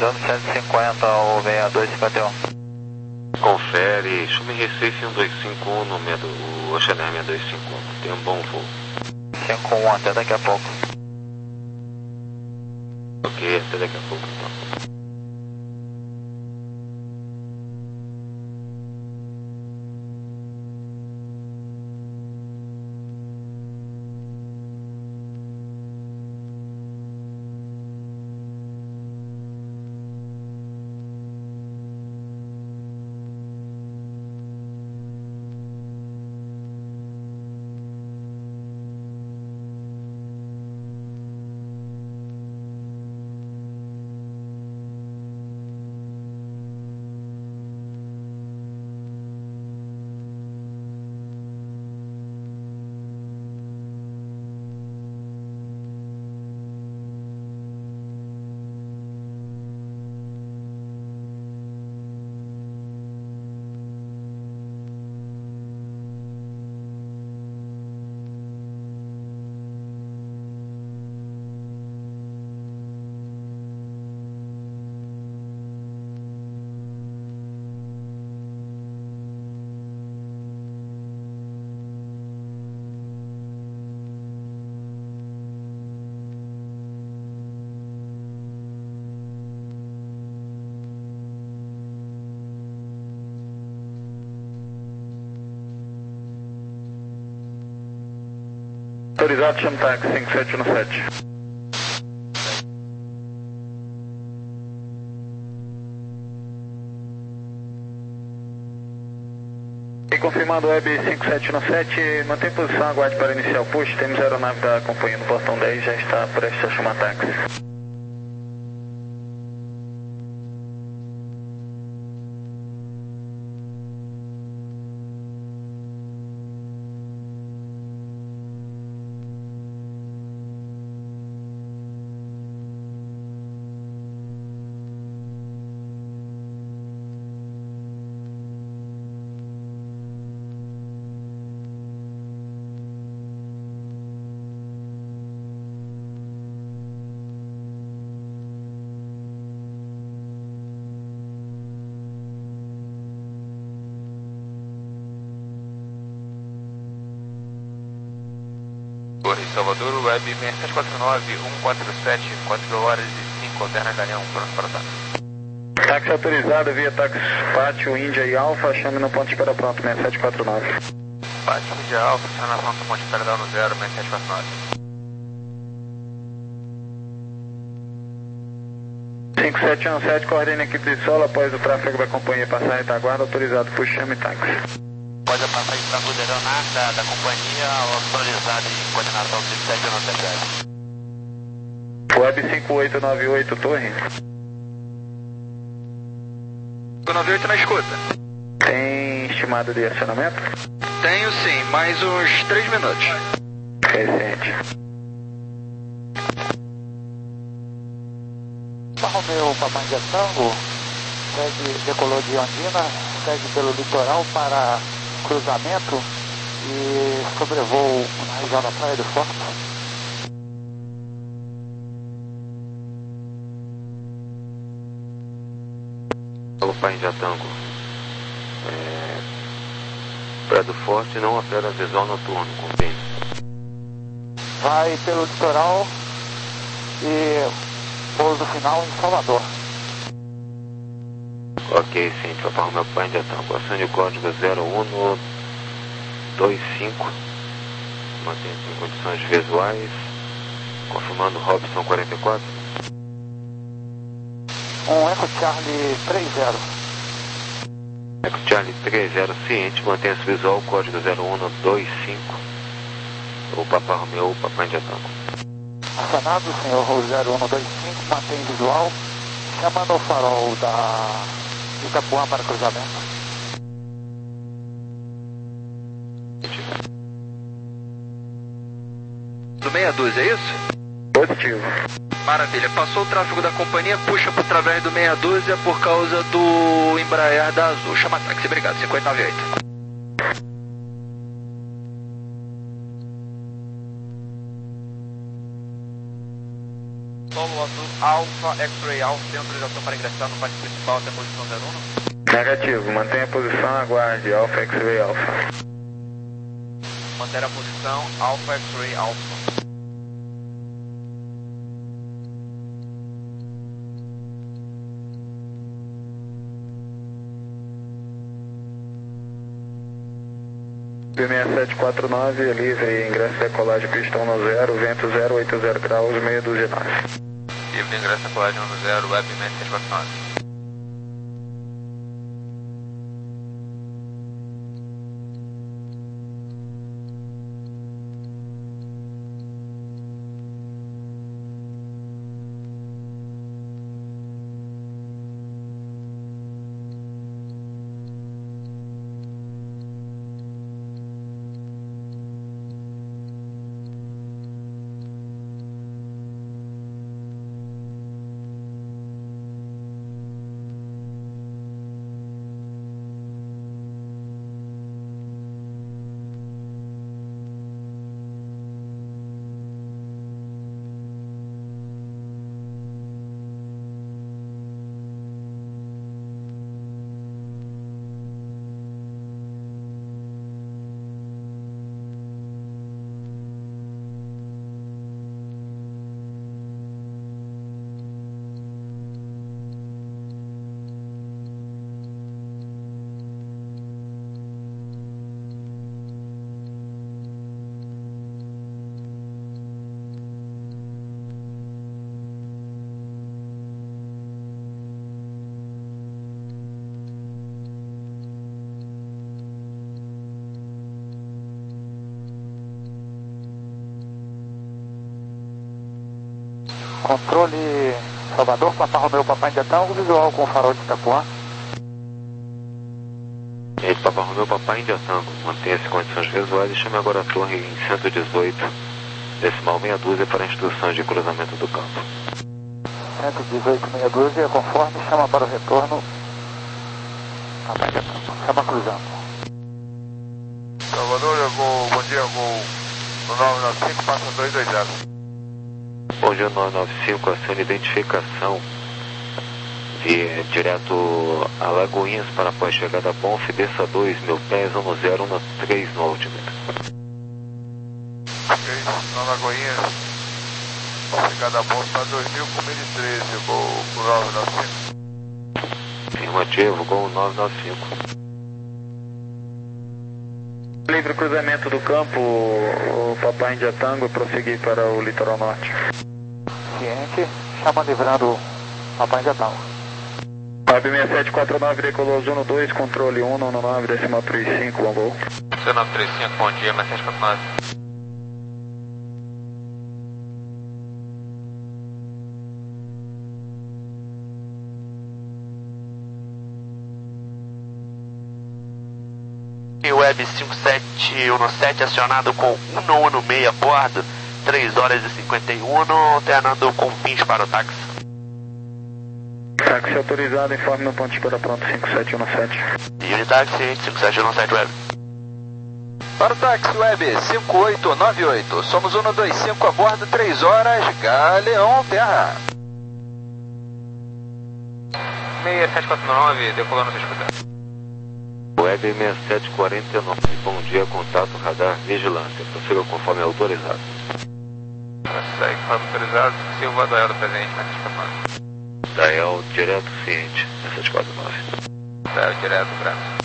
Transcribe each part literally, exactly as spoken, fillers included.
Dando cento e cinquenta ao sessenta e dois cinquenta e um. Confere, Chumi Recife um dois cinco um no medo, o Oceaner seis dois cinco um. Tem um bom voo. cinco um, até daqui a pouco. Ok, até daqui a pouco então. Autorizado, chama táxi cinco sete um sete. E confirmando o web cinco sete um sete, mantém posição, aguarde para iniciar o push. Temos a aeronave da companhia no portão dez, já está prestes a chamar táxi. Salvador, Web seis sete quatro nove um quatro sete, quatro horas e cinco, alterna Galeão, pronto para o táxi. Táxi autorizado via táxi Pátio, Índia e Alfa, chame no ponto de espera pronto, seis sete quatro nove. Pátio, Índia e Alfa, chame na pronto, ponto de espera no zero, seis sete quatro nove. cinco sete um sete, coordena a equipe de solo após o tráfego da companhia passar em retaguarda, autorizado por chame táxi. Pode passar em tráfego da aeronave da, da companhia, autorizado em coordenação cinco sete um sete. Web cinco oito nove oito, torre. cinco nove oito na escuta. Tem estimado de acionamento? Tenho sim, mais uns três minutos. Recente. Romeu Papai de Tango, segue, decolou de Andina, segue pelo litoral para cruzamento e sobrevoo na região da Praia do Forte. Alô, Pai de Tango. É... Praia do Forte não opera visual noturno, compreende? Vai pelo litoral e pouso final em Salvador. Ok, sim, Papai Romeu Pai de Tango. Acione o código zero um dois cinco. Mantém-se em condições visuais. Confirmando Robson quarenta e quatro. Um Eco Charlie três zero. Eco Charlie três zero, ciente, mantenha-se visual, código zero um dois cinco. O Papai Romeu, o Papai de Tango. Acionado, senhor zero um dois cinco, mantém visual, chamando o farol da Itapuã para cruzamento. Do meia dúzia, é isso? Positivo. Maravilha, passou o tráfego da companhia, puxa por através do meia dúzia por causa do Embraer da Azul. Chama táxi, obrigado, cinco oito nove oito. Solo Azul Alpha, X-Ray Alpha, tem autorização para ingressar no pátio principal até a posição zero um? Negativo, mantenha a posição, aguarde, Alpha X-Ray Alpha. Manter a posição, Alpha X-Ray Alpha. B seis sete quatro nove, livre, ingresso e decolagem, pistão no zero, vento zero oito zero graus, meia dúzia nove. Livre, ingresso e decolagem no zero, web seis sete quatro nove. Controle Salvador, Papa Romeu, Papai India Tango, visual com farol de Itapuã. Esse Papa Romeu, Papai India Tango, mantenha-se condições visuais e chame agora a torre em cento e dezoito, decimal meia dúzia para instruções de cruzamento do campo. cento e dezoito, meia dúzia, conforme, chama para o retorno. Papai India Tango, chama cruzando. Salvador, eu vou, bom dia, eu vou no nove nove cinco, passa dois dois zero. Bom dia, nove nove cinco, aciona identificação de, direto a Lagoinhas para após chegada a Bonf, desça dois mil pés, um zero um três no altímetro. Ok, na Lagoinhas, chegada a Bonf para dois mil com mil e treze, eu vou pro nove nove cinco. Afirmativo, gol nove nove cinco. Livre cruzamento do campo, o Papai India Tango, prosseguir para o litoral norte. Ciente, chama livrando Papai India Tango. Web seis sete quatro nove, decolou Zuno dois, controle um nove nove, decimal trinta e cinco, bom gol. C nove três cinco, bom dia, seis sete quatro nove. Web cinco sete um sete acionado com um um seis a bordo, três horas e cinquenta e um, alternando com pins para o táxi. Táxi autorizado, informe no ponto de espera pronto cinco sete um sete. Unitaxi cinco sete um sete Web. Para o táxi Web cinco oito nove oito, somos um dois cinco a bordo, três horas, Galeão Terra. seis sete quatro nove, decolando no escuta. Web seis sete quatro nove, bom dia, contato radar vigilância, prossiga conforme autorizado. Segue conforme autorizado, Silva Dael do presente, seis sete quatro nove. Dael direto ciente, seis sete quatro nove. Dael direto, braço.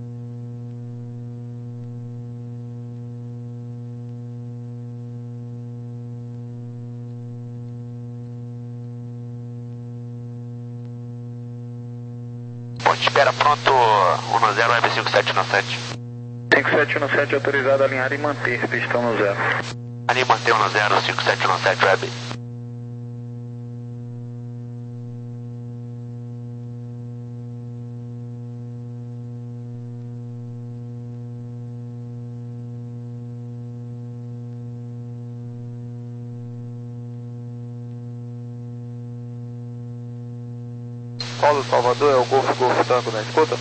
Ponte espera pronto, um zero Web cinco sete um sete. cinco sete um sete autorizado a alinhar e manter pistão no zero. Ali manter um zero cinco sete um sete Web. Paulo Salvador, é o Golfo Golfo Tango na escuta?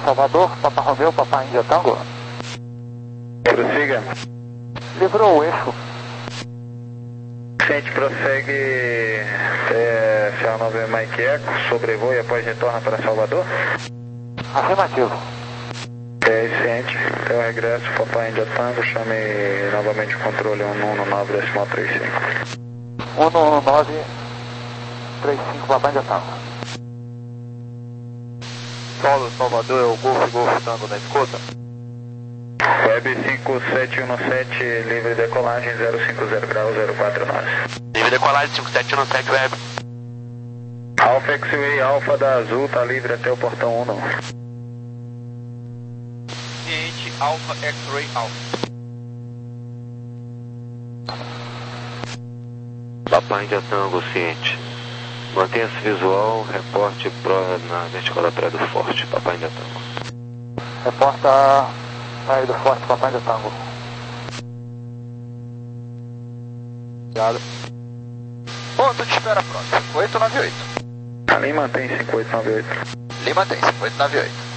Salvador, Papa Romeu, Papa Índia Tango. Prossiga. Livrou o eixo. Gente, prossegue até C A nove Mike Eco, sobrevoe e após retorna para Salvador. Afirmativo. É, ciente, até o regresso, Papai Índia Tango, chame novamente o controle um um nove decimal trinta e cinco. um um nove trinta e cinco, Papai Índia Tango. Solo Salvador, é o Golf Golf Tango na escuta. Web cinco sete um sete, livre decolagem zero cinco zero grau zero quatro nove. Livre decolagem cinco sete um sete Web. Alpha X-Way, Alpha da Azul, tá livre até o portão um. Ciente, Alpha X-Ray Alpha. Papai Índia Tango, ciente. Mantenha-se visual, reporte pro na vertical da Praia do Forte, Papai Índia Tango. Reporta Praia do Forte, Papai Índia Tango. Obrigado. Ponto de espera próximo, cinco oito nove oito. Ali mantém cinco oito nove oito. Lima tem cinco oito nove oito.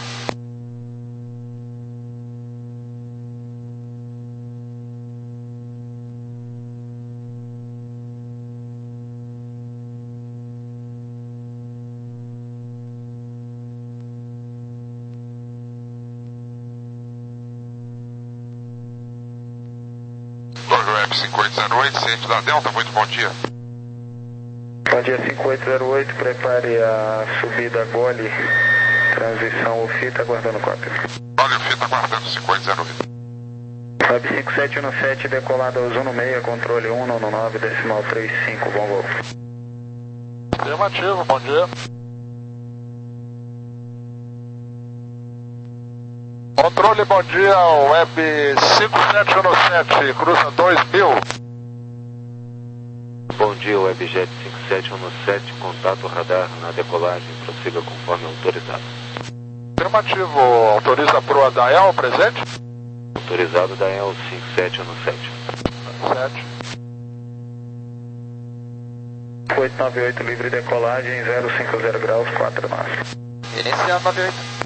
Web cinco oito zero oito, ciente da Delta, muito bom dia. Bom dia cinco oito zero oito, prepare a subida Gole, transição U F I T, aguardando cópia. Olha o fita aguardando cinco oito zero oito. Web cinco sete um sete, decolada ao Zuno seis, controle um um nove decimal trinta e cinco, bom voo. Afirmativo, bom dia. Controle, bom dia, Web cinco sete um sete, cruza dois mil. Bom dia, Webjet cinco sete um sete, contato radar na decolagem, prossiga conforme autorizado. Afirmativo, autoriza a proa da E L presente? Autorizado da E L cinco sete um sete. sete. cinco oito nove oito, livre decolagem zero cinco zero graus quatro nove. Iniciando nove oito.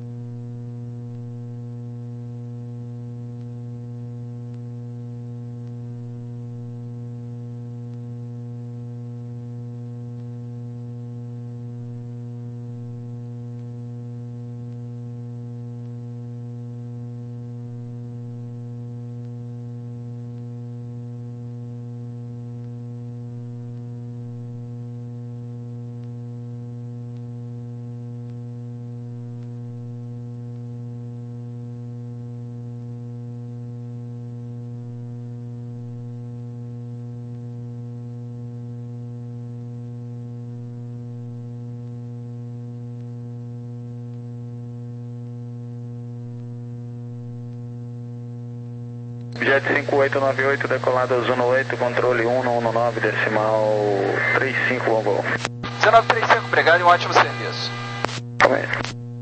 Jet cinco oito nove oito, decolado ao Zuno oito, controle um um nove decimal trinta e cinco, bom voo. dezenove trinta e cinco, obrigado e um ótimo serviço. Calma aí.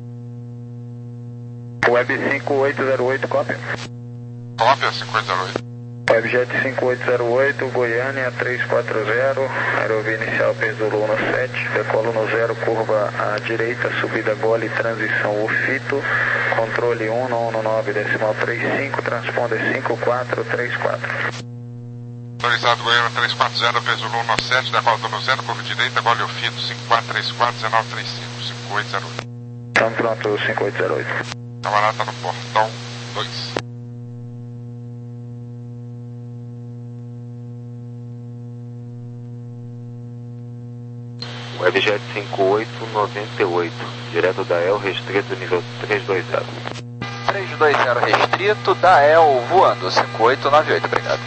Web cinco oito zero oito, cópia. Cópia cinco oito zero oito. Webjet cinco oito zero oito, Goiânia três quatro zero, aerovia inicial Pesulo um sete, decolo no zero, curva à direita, subida Gole, transição U F I T, controle um um nove decimal trinta e cinco, transponder cinco quatro três quatro. Autorizado Goiânia três quatro zero, Pesulo um sete, decolo no zero, curva direita, Gole Ofito cinco quatro três quatro, dezenove trinta e cinco, cinco oito zero oito. Estamos pronto, cinco oito zero oito. Camarada está no portão dois. Webjet cinco oito nove oito, direto da E L restrito nível trezentos e vinte. trezentos e vinte restrito, da E L voando, cinco oito nove oito, obrigado.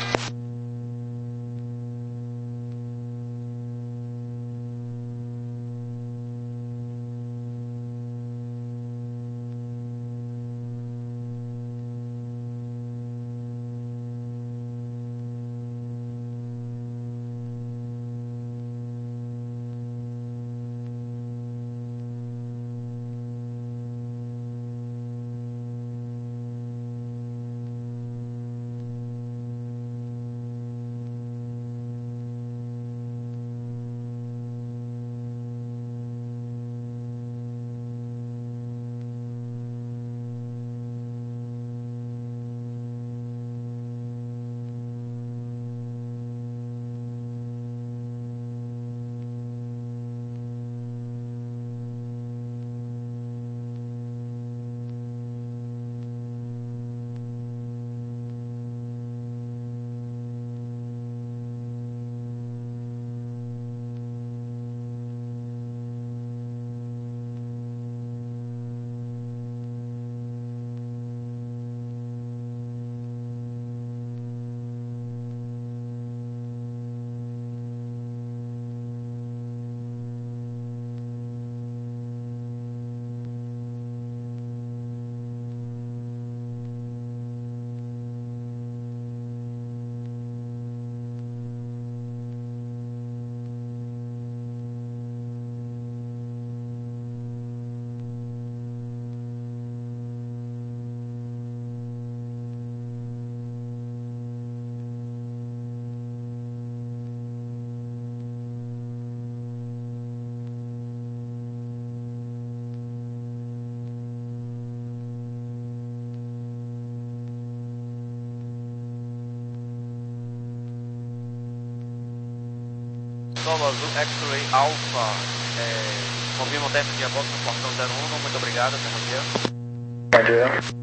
Solo Azul X-Ray Alpha, é, confirma o teste de aborto no portão zero um, muito obrigado, até bom dia. Bom dia.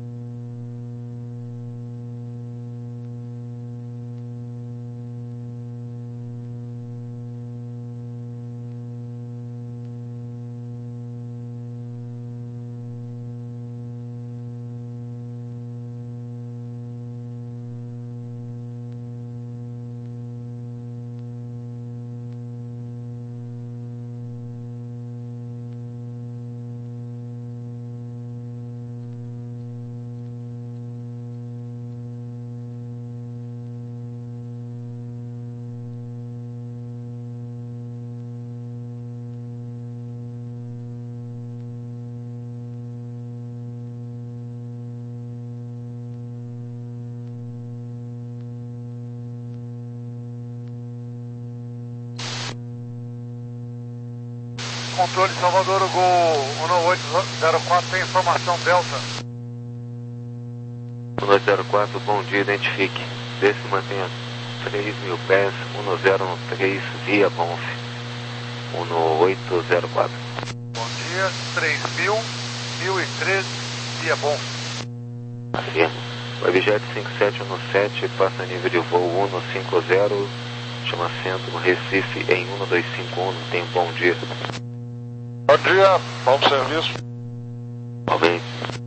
Controle Salvador, o Gol um oito zero quatro tem informação Delta. um oito zero quatro, bom dia, identifique. Desce e mantenha três mil pés, um zero um três, via Bonf. um oito zero quatro. Bom dia, três mil, mil e treze, via Bonf. Afirma. Webjet cinco sete um sete, passa nível de voo um cinco zero, chama centro Recife em um dois cinco um, tem um bom dia. Bom dia, bom serviço. Bom bem.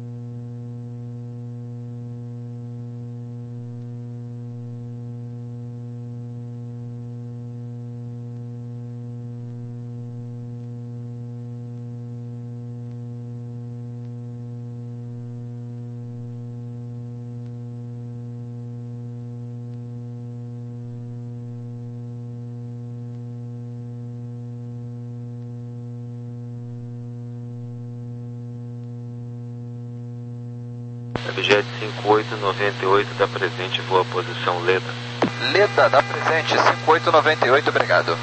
Webjet cinco oito nove oito da presente, voa posição Leda. Leda da presente, cinco oito nove oito, obrigado.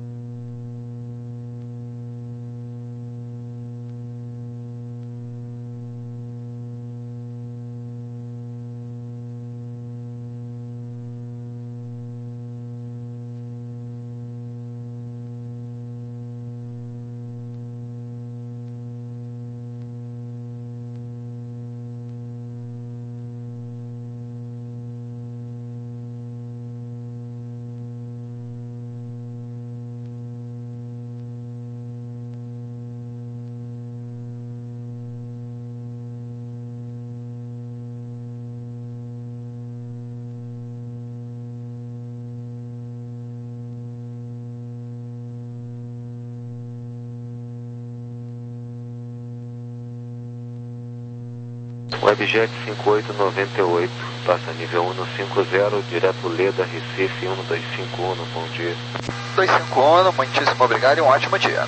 Webjet cinco oito nove oito, passa nível um cinco zero, direto Leda, Recife um dois cinco um, bom dia. dois cinco um, muitíssimo obrigado e um ótimo dia.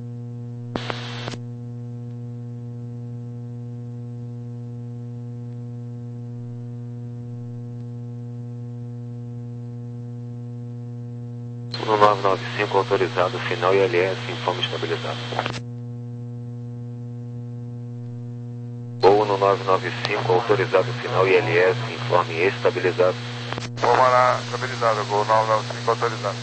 um nove nove cinco, autorizado, final I L S, informe estabilizado. Voo no nove nove cinco, autorizado, final I L S, informe estabilizado. Vou mandar estabilizado, Gol nove nove cinco autorizado.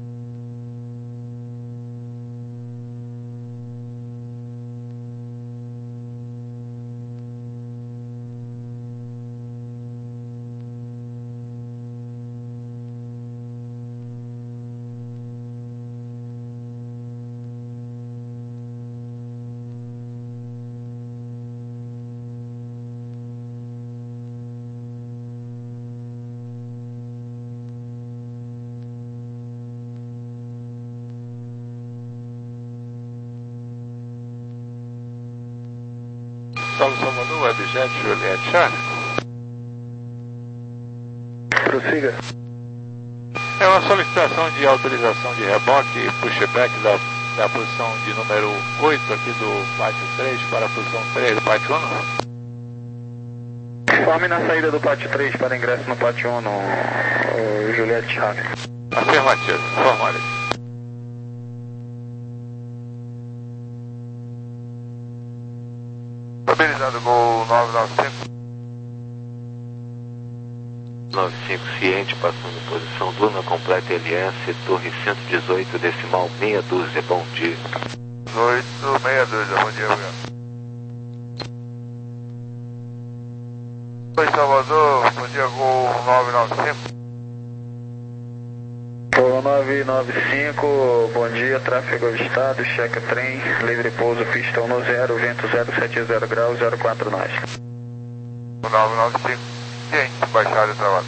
Solo Salvador, Webjet Juliette Charlie. Prossiga. É uma solicitação de autorização de reboque e pushback da, da posição de número oito aqui do pátio três para a posição três do pátio um. Informe na saída do pátio três para ingresso no pátio um, no Juliette Charlie. Afirmativo, formale. Estabilizado, Gol nove nove cinco. nove cinco ciente, passando posição Duna completa L S, torre cento e dezoito, decimal meia dúzia, bom dia. dezoito, meia dúzia, bom dia, obrigado. Oi, Salvador, bom dia, Gol nove nove cinco. Gol nove nove cinco, bom dia, tráfego avistado, checa trem, livre pouso, pista um no zero, vento zero sete zero graus, zero quatro nós. nove nove cinco, ciente, baixada e trabalho.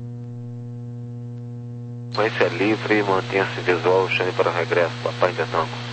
Frequência livre, mantenha-se visual, chame para o regresso, papai ainda tango.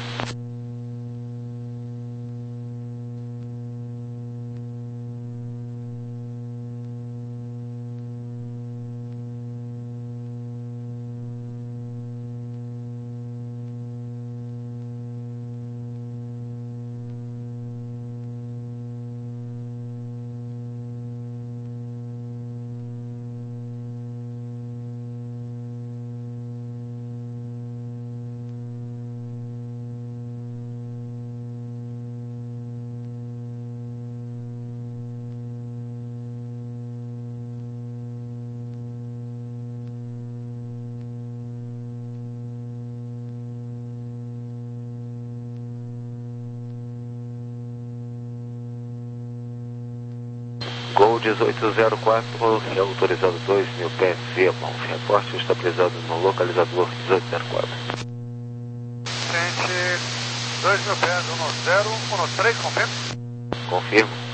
Gol dezoito zero quatro, autorizado dois mil P S V, bom, reporte estabilizado no localizador dezoito zero quatro. Frente, dois mil pés, um no zero, um no três, confirma? Confirmo.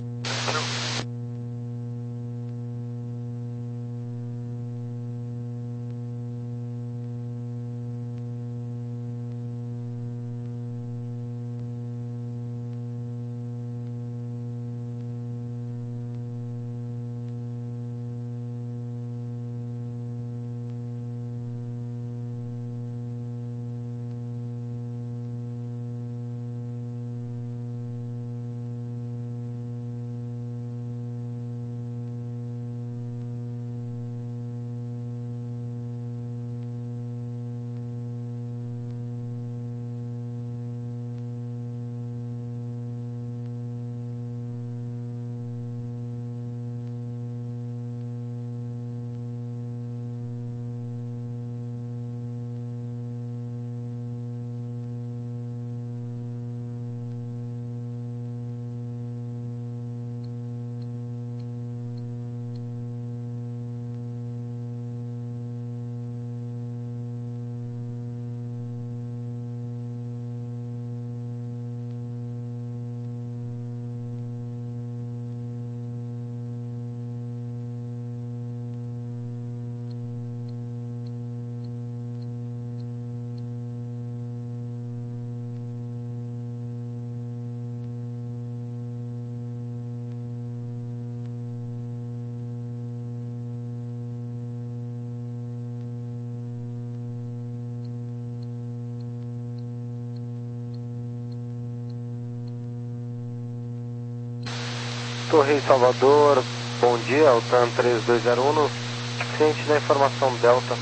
Torre Salvador, bom dia, Altan três dois zero um, ciente da informação Delta.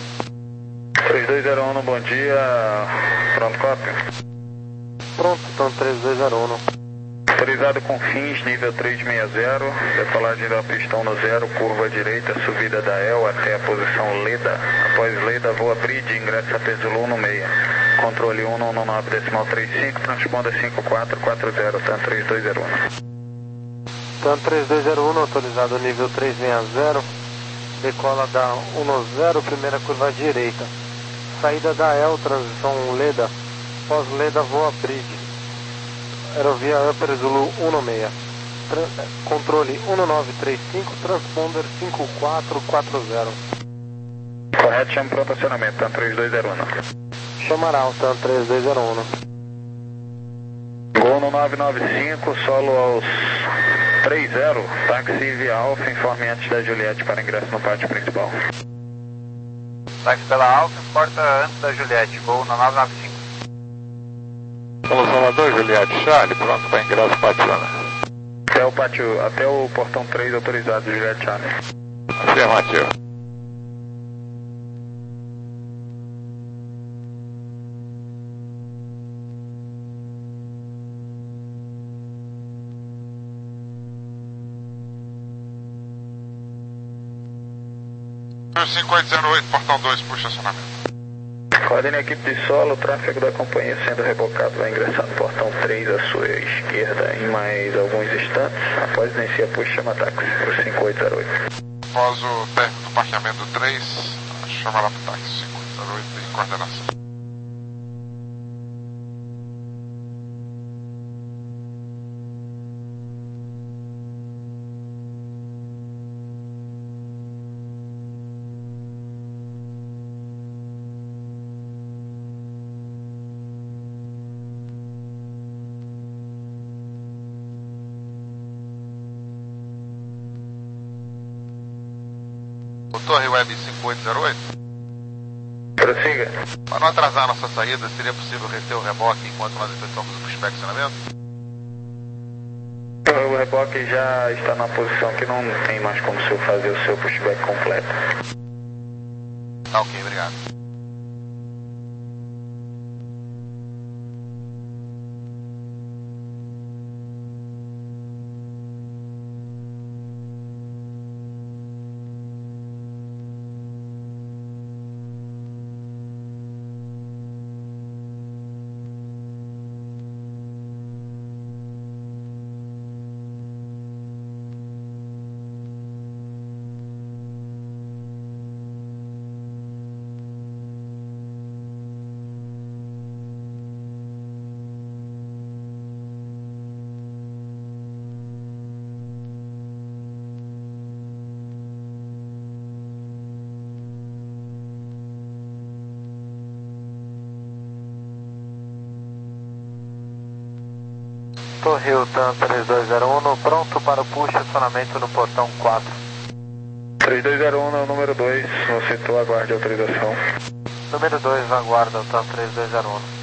três dois zero um, bom dia, pronto, cópia. Pronto, Altan três dois zero um. Autorizado com fins, nível trezentos e sessenta, decolagem da pista um no zero, curva direita, subida da E L até a posição Leda. Após Leda, voa bridge, ingressa Pesoul um no meia. Controle um no nove decimal trinta e cinco, transponda cinco quatro quatro zero, Altan três dois zero um. Tan três dois zero um, autorizado nível trezentos e sessenta, decola da um no zero, primeira curva direita. Saída da E L, transição Leda, pós-Leda voa bridge. Aerovia Upper Zulu um no meia. Tra controle um no nove três cinco, transponder cinco quatro quatro zero. Correto, chama para o acionamento, Tan três dois zero um. Chamará o Tan três dois zero um. Gol no nove nove cinco, solo aos três zero, táxi via Alfa, informe antes da Juliette para ingresso no pátio principal. Táxi pela Alfa, porta antes da Juliette, gol no nove nove cinco. Alô, Salvador, Juliette, Charlie, pronto para ingresso Patiana. Até o pátio, até o portão três autorizado, Juliette Charlie. Afirmativo. cinco oito zero oito, portão dois, puxa acionamento. Coordene a equipe de solo, o tráfego da companhia sendo rebocado vai ingressar no portão três à sua esquerda em mais alguns instantes. Após iniciar, puxa, chama táxi para o cinco oito zero oito. Após o término do parqueamento três, chama lá para o táxi cinco oito zero oito em coordenação. Torre Web cinco oito zero oito. Prossiga. Para não atrasar a nossa saída, seria possível reter o reboque enquanto nós efetuamos o pushback acionamento? O reboque já está na posição que não tem mais como o senhor fazer o seu pushback completo. Tá ok, obrigado. Torre Hilton três dois zero um, pronto para o push acionamento no portão quatro. três dois zero um é o número dois, no setor aguarde autorização. Número dois, aguarda o TAM três dois zero um.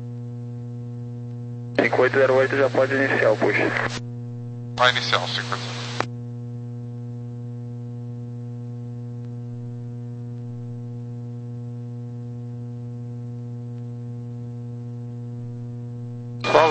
cinco oito zero oito já pode iniciar o push. Vai iniciar o cinco oito zero oito.